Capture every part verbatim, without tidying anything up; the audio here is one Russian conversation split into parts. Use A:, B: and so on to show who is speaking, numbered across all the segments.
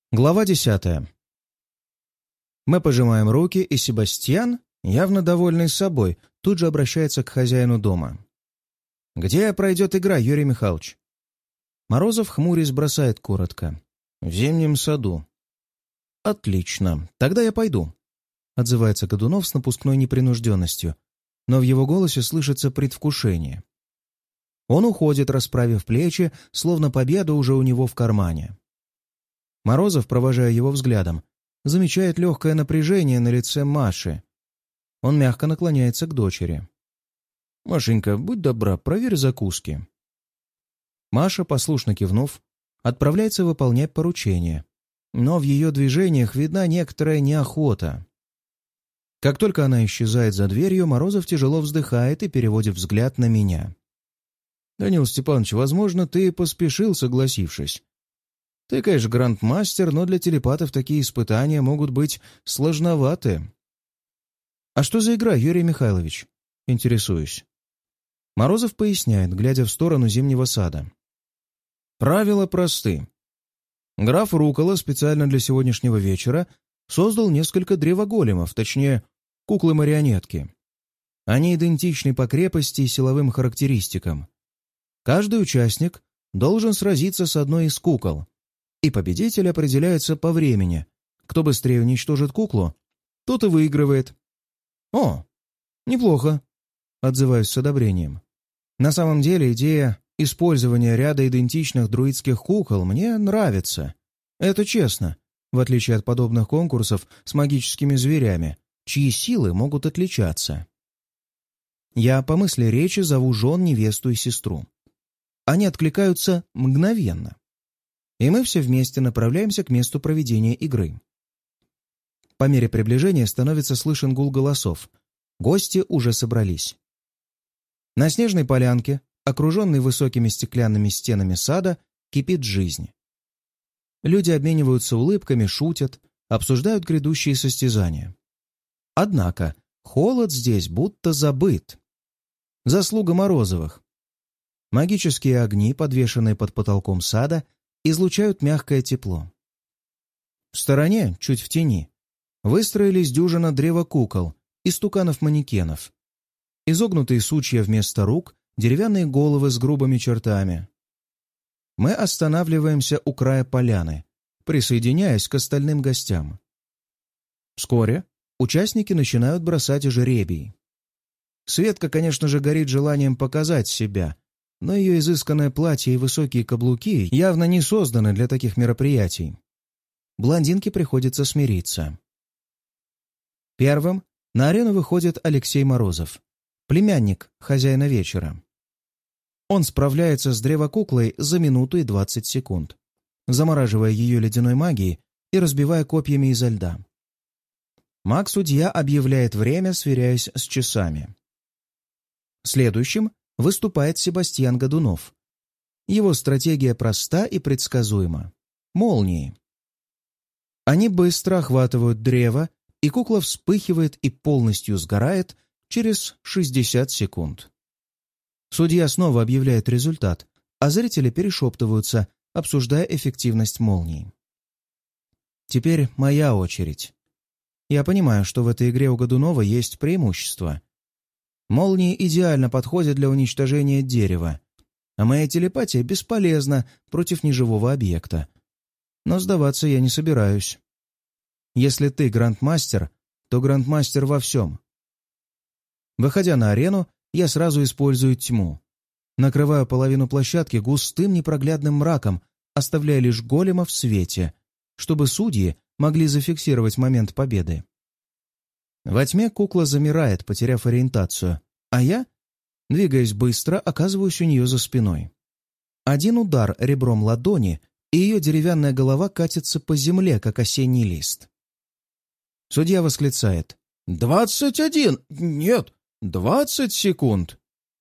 A: Глава десятая. Мы пожимаем руки, и Себастьян, явно довольный собой, тут же обращается к хозяину дома. «Где пройдет игра, Юрий Михайлович?» Морозов, хмурясь, бросает коротко. «В зимнем саду». «Отлично. Тогда я пойду», — отзывается Годунов с напускной непринужденностью, но в его голосе слышится предвкушение. Он уходит, расправив плечи, словно победа уже у него в кармане. Морозов, провожая его взглядом, замечает легкое напряжение на лице Маши. Он мягко наклоняется к дочери. «Машенька, будь добра, проверь закуски». Маша, послушно кивнув, отправляется выполнять поручение, но в ее движениях видна некоторая неохота. Как только она исчезает за дверью, Морозов тяжело вздыхает и переводит взгляд на меня. «Данил Степанович, возможно, ты поспешил, согласившись. Ты, конечно, грандмастер, но для телепатов такие испытания могут быть сложноваты». «А что за игра, Юрий Михайлович?» Интересуюсь. Морозов поясняет, глядя в сторону зимнего сада. «Правила просты. Граф Рукола специально для сегодняшнего вечера создал несколько древоголемов, точнее, куклы-марионетки. Они идентичны по крепости и силовым характеристикам. Каждый участник должен сразиться с одной из кукол, и победитель определяется по времени. Кто быстрее уничтожит куклу, тот и выигрывает». «О, неплохо», — отзываюсь с одобрением. «На самом деле идея использования ряда идентичных друидских кукол мне нравится. Это честно, в отличие от подобных конкурсов с магическими зверями, чьи силы могут отличаться. Я по мысли речи зову жен, невесту и сестру. Они откликаются мгновенно. И мы все вместе направляемся к месту проведения игры. По мере приближения становится слышен гул голосов. Гости уже собрались. На снежной полянке, окруженной высокими стеклянными стенами сада, кипит жизнь. Люди обмениваются улыбками, шутят, обсуждают грядущие состязания. Однако холод здесь будто забыт. Заслуга Морозовых. Магические огни, подвешенные под потолком сада, излучают мягкое тепло. В стороне, чуть в тени, выстроились дюжина древокукол и стуканов-манекенов. Изогнутые сучья вместо рук, деревянные головы с грубыми чертами. Мы останавливаемся у края поляны, присоединяясь к остальным гостям. Вскоре участники начинают бросать жребий. Светка, конечно же, горит желанием показать себя, но ее изысканное платье и высокие каблуки явно не созданы для таких мероприятий. Блондинке приходится смириться. Первым на арену выходит Алексей Морозов, племянник хозяина вечера. Он справляется с древокуклой за минуту и двадцать секунд, замораживая ее ледяной магией и разбивая копьями изо льда. Маг-судья объявляет время, сверяясь с часами. Следующим выступает Себастьян Годунов. Его стратегия проста и предсказуема. Молнии. Они быстро охватывают древо, и кукла вспыхивает и полностью сгорает через шестьдесят секунд. Судья снова объявляет результат, а зрители перешептываются, обсуждая эффективность молний. Теперь моя очередь. Я понимаю, что в этой игре у Годунова есть преимущество. Молнии идеально подходят для уничтожения дерева, а моя телепатия бесполезна против неживого объекта. Но сдаваться я не собираюсь. Если ты грандмастер, то грандмастер во всем. Выходя на арену, я сразу использую тьму. Накрываю половину площадки густым непроглядным мраком, оставляя лишь голема в свете, чтобы судьи могли зафиксировать момент победы. Во тьме кукла замирает, потеряв ориентацию, а я, двигаясь быстро, оказываюсь у нее за спиной. Один удар ребром ладони, и ее деревянная голова катится по земле, как осенний лист. Судья восклицает: «Двадцать один! Нет, двадцать секунд!»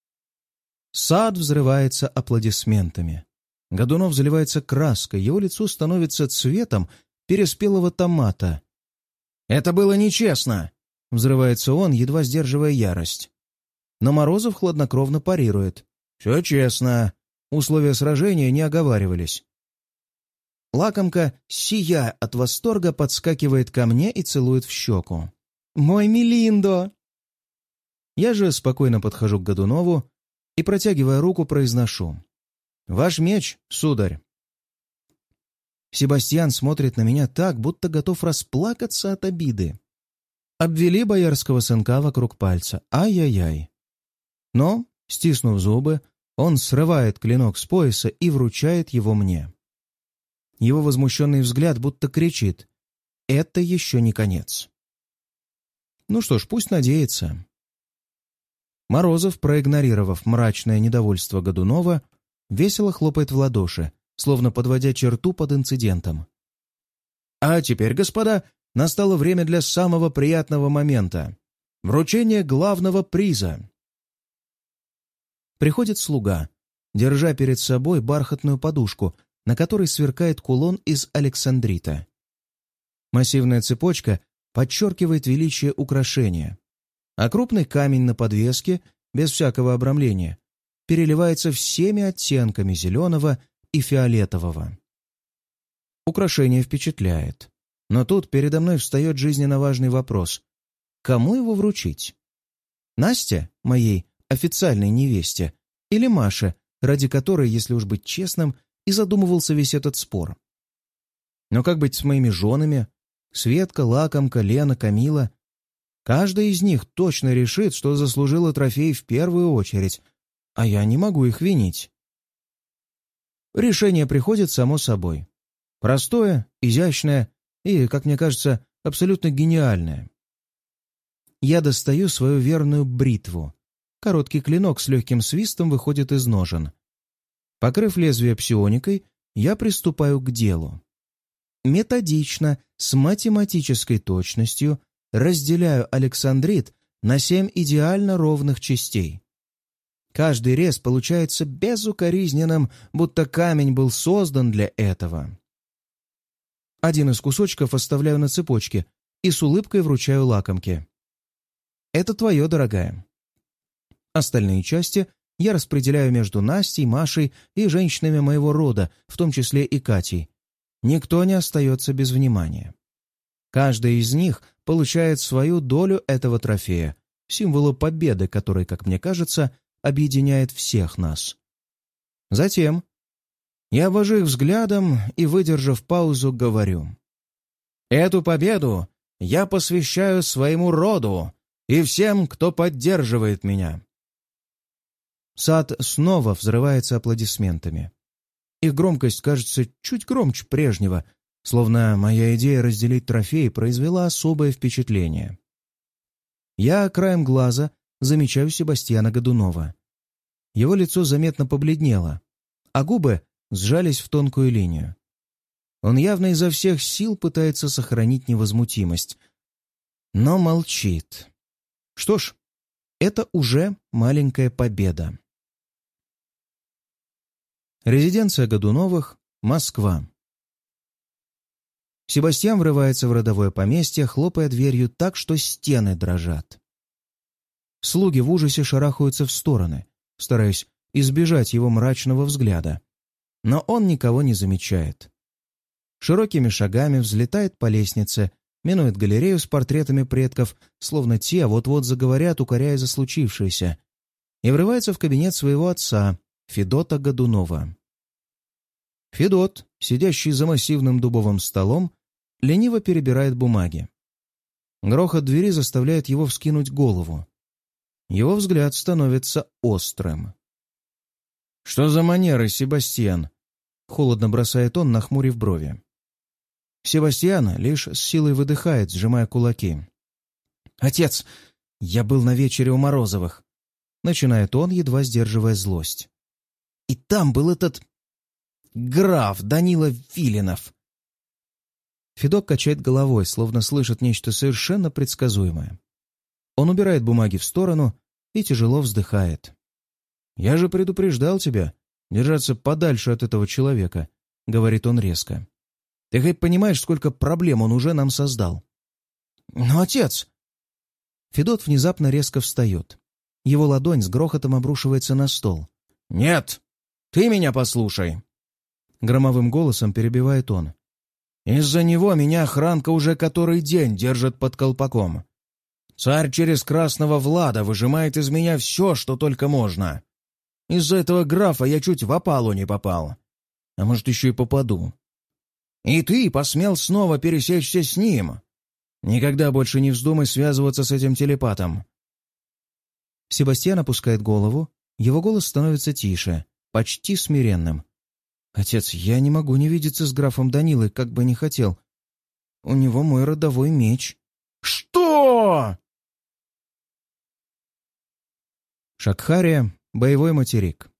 A: Сад взрывается аплодисментами. Годунов заливается краской, его лицо становится цветом переспелого томата. «Это было нечестно!» — взрывается он, едва сдерживая ярость. Но Морозов хладнокровно парирует. «Все честно. Условия сражения не оговаривались». Лакомка, сияя от восторга, подскакивает ко мне и целует в щеку. «Мой Мелиндо!» Я же спокойно подхожу к Годунову и, протягивая руку, произношу: «Ваш меч, сударь!» Себастьян смотрит на меня так, будто готов расплакаться от обиды. Обвели боярского сынка вокруг пальца. Ай-яй-яй. Но, стиснув зубы, он срывает клинок с пояса и вручает его мне. Его возмущенный взгляд будто кричит: «Это еще не конец». Ну что ж, пусть надеется. Морозов, проигнорировав мрачное недовольство Годунова, весело хлопает в ладоши, словно подводя черту под инцидентом. «А теперь, господа, настало время для самого приятного момента — вручения главного приза». Приходит слуга, держа перед собой бархатную подушку, на которой сверкает кулон из александрита. Массивная цепочка подчеркивает величие украшения, а крупный камень на подвеске, без всякого обрамления, переливается всеми оттенками зеленого и фиолетового. Украшение впечатляет, но тут передо мной встает жизненно важный вопрос: кому его вручить? Насте, моей официальной невесте, или Маше, ради которой, если уж быть честным, и задумывался весь этот спор? Но как быть с моими женами? Светка, Лакомка, Лена, Камила. Каждая из них точно решит, что заслужила трофей в первую очередь, а я не могу их винить. Решение приходит само собой. Простое, изящное и, как мне кажется, абсолютно гениальное. Я достаю свою верную бритву. Короткий клинок с легким свистом выходит из ножен. Покрыв лезвие псионикой, я приступаю к делу. Методично, с математической точностью разделяю александрит на семь идеально ровных частей. Каждый рез получается безукоризненным, будто камень был создан для этого. Один из кусочков оставляю на цепочке и с улыбкой вручаю Лакомке. «Это твое, дорогая». Остальные части я распределяю между Настей, Машей и женщинами моего рода, в том числе и Катей. Никто не остается без внимания. Каждая из них получает свою долю этого трофея, символа победы, который, как мне кажется, объединяет всех нас. Затем я обвожу их взглядом и, выдержав паузу, говорю: «Эту победу я посвящаю своему роду и всем, кто поддерживает меня». Сад снова взрывается аплодисментами. Их громкость кажется чуть громче прежнего, словно моя идея разделить трофей произвела особое впечатление. Я краем глаза замечаю Себастьяна Годунова. Его лицо заметно побледнело, а губы сжались в тонкую линию. Он явно изо всех сил пытается сохранить невозмутимость, но молчит. Что ж, это уже маленькая победа. Резиденция Годуновых, Москва. Себастьян врывается в родовое поместье, хлопая дверью так, что стены дрожат. Слуги в ужасе шарахаются в стороны, стараясь избежать его мрачного взгляда. Но он никого не замечает. Широкими шагами взлетает по лестнице, минует галерею с портретами предков, словно те вот-вот заговорят, укоряя за случившееся, и врывается в кабинет своего отца, Федота Годунова. Федот, сидящий за массивным дубовым столом, лениво перебирает бумаги. Грохот двери заставляет его вскинуть голову. Его взгляд становится острым. «Что за манеры, Себастьян?» — холодно бросает он, нахмурив брови. Себастьян лишь с силой выдыхает, сжимая кулаки. «Отец, я был на вечере у Морозовых», — начинает он, едва сдерживая злость. «И там был этот граф Данила Филинов». Федот качает головой, словно слышит нечто совершенно предсказуемое. Он убирает бумаги в сторону и тяжело вздыхает. «Я же предупреждал тебя держаться подальше от этого человека», — говорит он резко. «Ты хоть понимаешь, сколько проблем он уже нам создал?» «Но, отец...» Федот внезапно резко встает. Его ладонь с грохотом обрушивается на стол. «Нет! Ты меня послушай!» Громовым голосом перебивает он. «Из-за него меня охранка уже который день держит под колпаком. Царь через красного Влада выжимает из меня все, что только можно. Из-за этого графа я чуть в опалу не попал. А может, еще и попаду. И ты посмел снова пересечься с ним. Никогда больше не вздумай связываться с этим телепатом». Себастьян опускает голову, его голос становится тише, почти смиренным. «Отец, я не могу не видеться с графом Данилой, как бы не хотел. У него мой родовой меч». «Что?» Шакхария — боевой материк.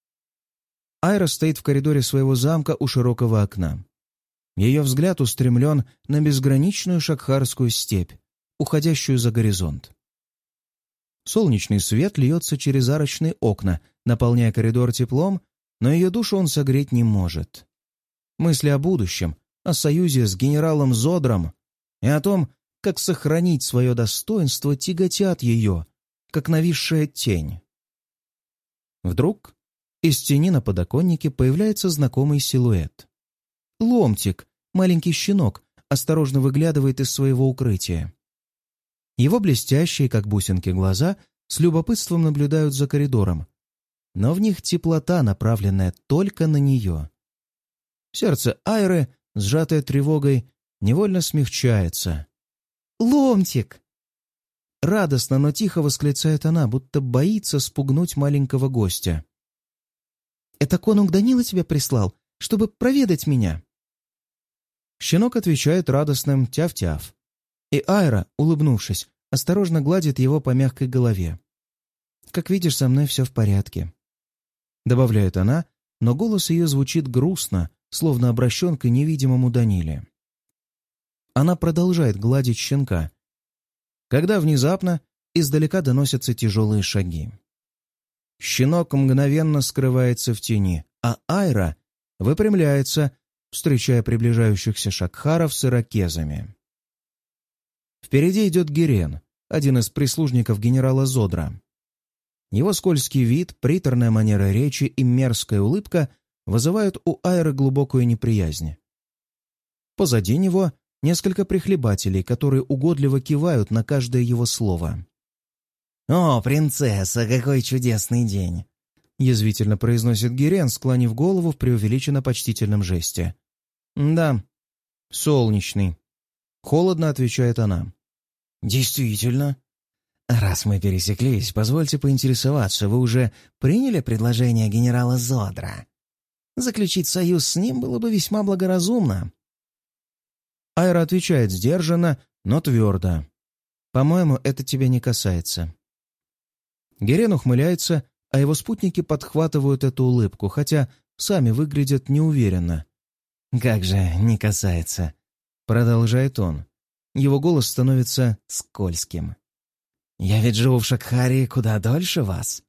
A: Айра стоит в коридоре своего замка у широкого окна. Ее взгляд устремлен на безграничную шакхарскую степь, уходящую за горизонт. Солнечный свет льется через арочные окна, наполняя коридор теплом, но ее душу он согреть не может. Мысли о будущем, о союзе с генералом Зодром и о том, как сохранить свое достоинство, тяготят ее, как нависшая тень. Вдруг из тени на подоконнике появляется знакомый силуэт. Ломтик, маленький щенок, осторожно выглядывает из своего укрытия. Его блестящие, как бусинки, глаза с любопытством наблюдают за коридором, но в них теплота, направленная только на нее. Сердце Айры, сжатое тревогой, невольно смягчается. «Ломтик!» Радостно, но тихо восклицает она, будто боится спугнуть маленького гостя. «Это конунг Данила тебя прислал, чтобы проведать меня?» Щенок отвечает радостным «тяв-тяв». И Айра, улыбнувшись, осторожно гладит его по мягкой голове. «Как видишь, со мной все в порядке», — добавляет она, но голос ее звучит грустно, словно обращен к невидимому Даниле. Она продолжает гладить щенка, когда внезапно издалека доносятся тяжелые шаги. Щенок мгновенно скрывается в тени, а Айра выпрямляется, встречая приближающихся шакхаров с ирокезами. Впереди идет Гирен, один из прислужников генерала Зодра. Его скользкий вид, приторная манера речи и мерзкая улыбка вызывают у Айры глубокую неприязнь. Позади него несколько прихлебателей, которые угодливо кивают на каждое его слово. «О, принцесса, какой чудесный день!» — язвительно произносит Гирен, склонив голову в преувеличенно почтительном жесте. «Да, солнечный», — холодно отвечает она. «Действительно. Раз мы пересеклись, позвольте поинтересоваться, вы уже приняли предложение генерала Зодра? Заключить союз с ним было бы весьма благоразумно». Айра отвечает сдержанно, но твердо. «По-моему, это тебя не касается». Гирен ухмыляется, а его спутники подхватывают эту улыбку, хотя сами выглядят неуверенно. «Как же не касается?» — продолжает он. Его голос становится скользким. «Я ведь живу в Шакхарии куда дольше вас».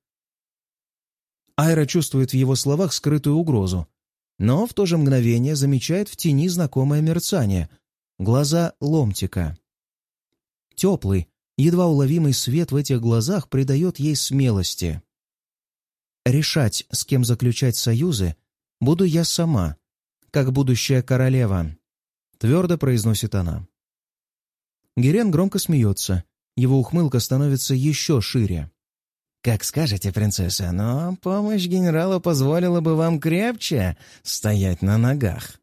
A: Айра чувствует в его словах скрытую угрозу, но в то же мгновение замечает в тени знакомое мерцание — глаза Ломтика. Теплый, едва уловимый свет в этих глазах придает ей смелости. «Решать, с кем заключать союзы, буду я сама, как будущая королева», — твердо произносит она. Гирен громко смеется, его ухмылка становится еще шире. «Как скажете, принцесса, но помощь генерала позволила бы вам крепче стоять на ногах».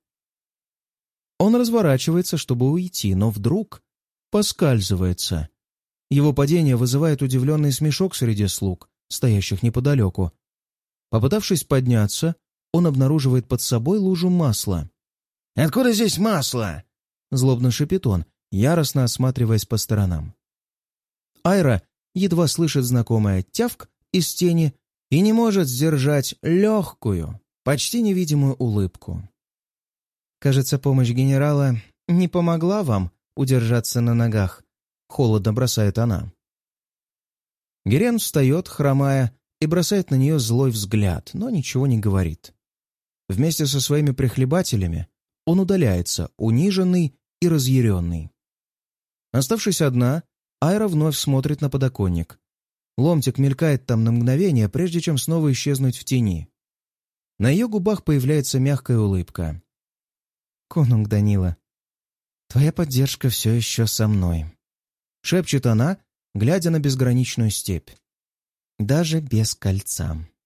A: Он разворачивается, чтобы уйти, но вдруг поскальзывается. Его падение вызывает удивленный смешок среди слуг, стоящих неподалеку. Попытавшись подняться, он обнаруживает под собой лужу масла. «Откуда здесь масло?» — злобно шипит он, яростно осматриваясь по сторонам. Айра едва слышит знакомое «тявк» из тени и не может сдержать легкую, почти невидимую улыбку. «Кажется, помощь генерала не помогла вам удержаться на ногах», — холодно бросает она. Гирен встает, хромая, и бросает на нее злой взгляд, но ничего не говорит. Вместе со своими прихлебателями он удаляется, униженный и разъяренный. Оставшись одна, Айра вновь смотрит на подоконник. Ломтик мелькает там на мгновение, прежде чем снова исчезнуть в тени. На ее губах появляется мягкая улыбка. «Конунг Данила, твоя поддержка все еще со мной», — шепчет она, глядя на безграничную степь. «Даже без кольца».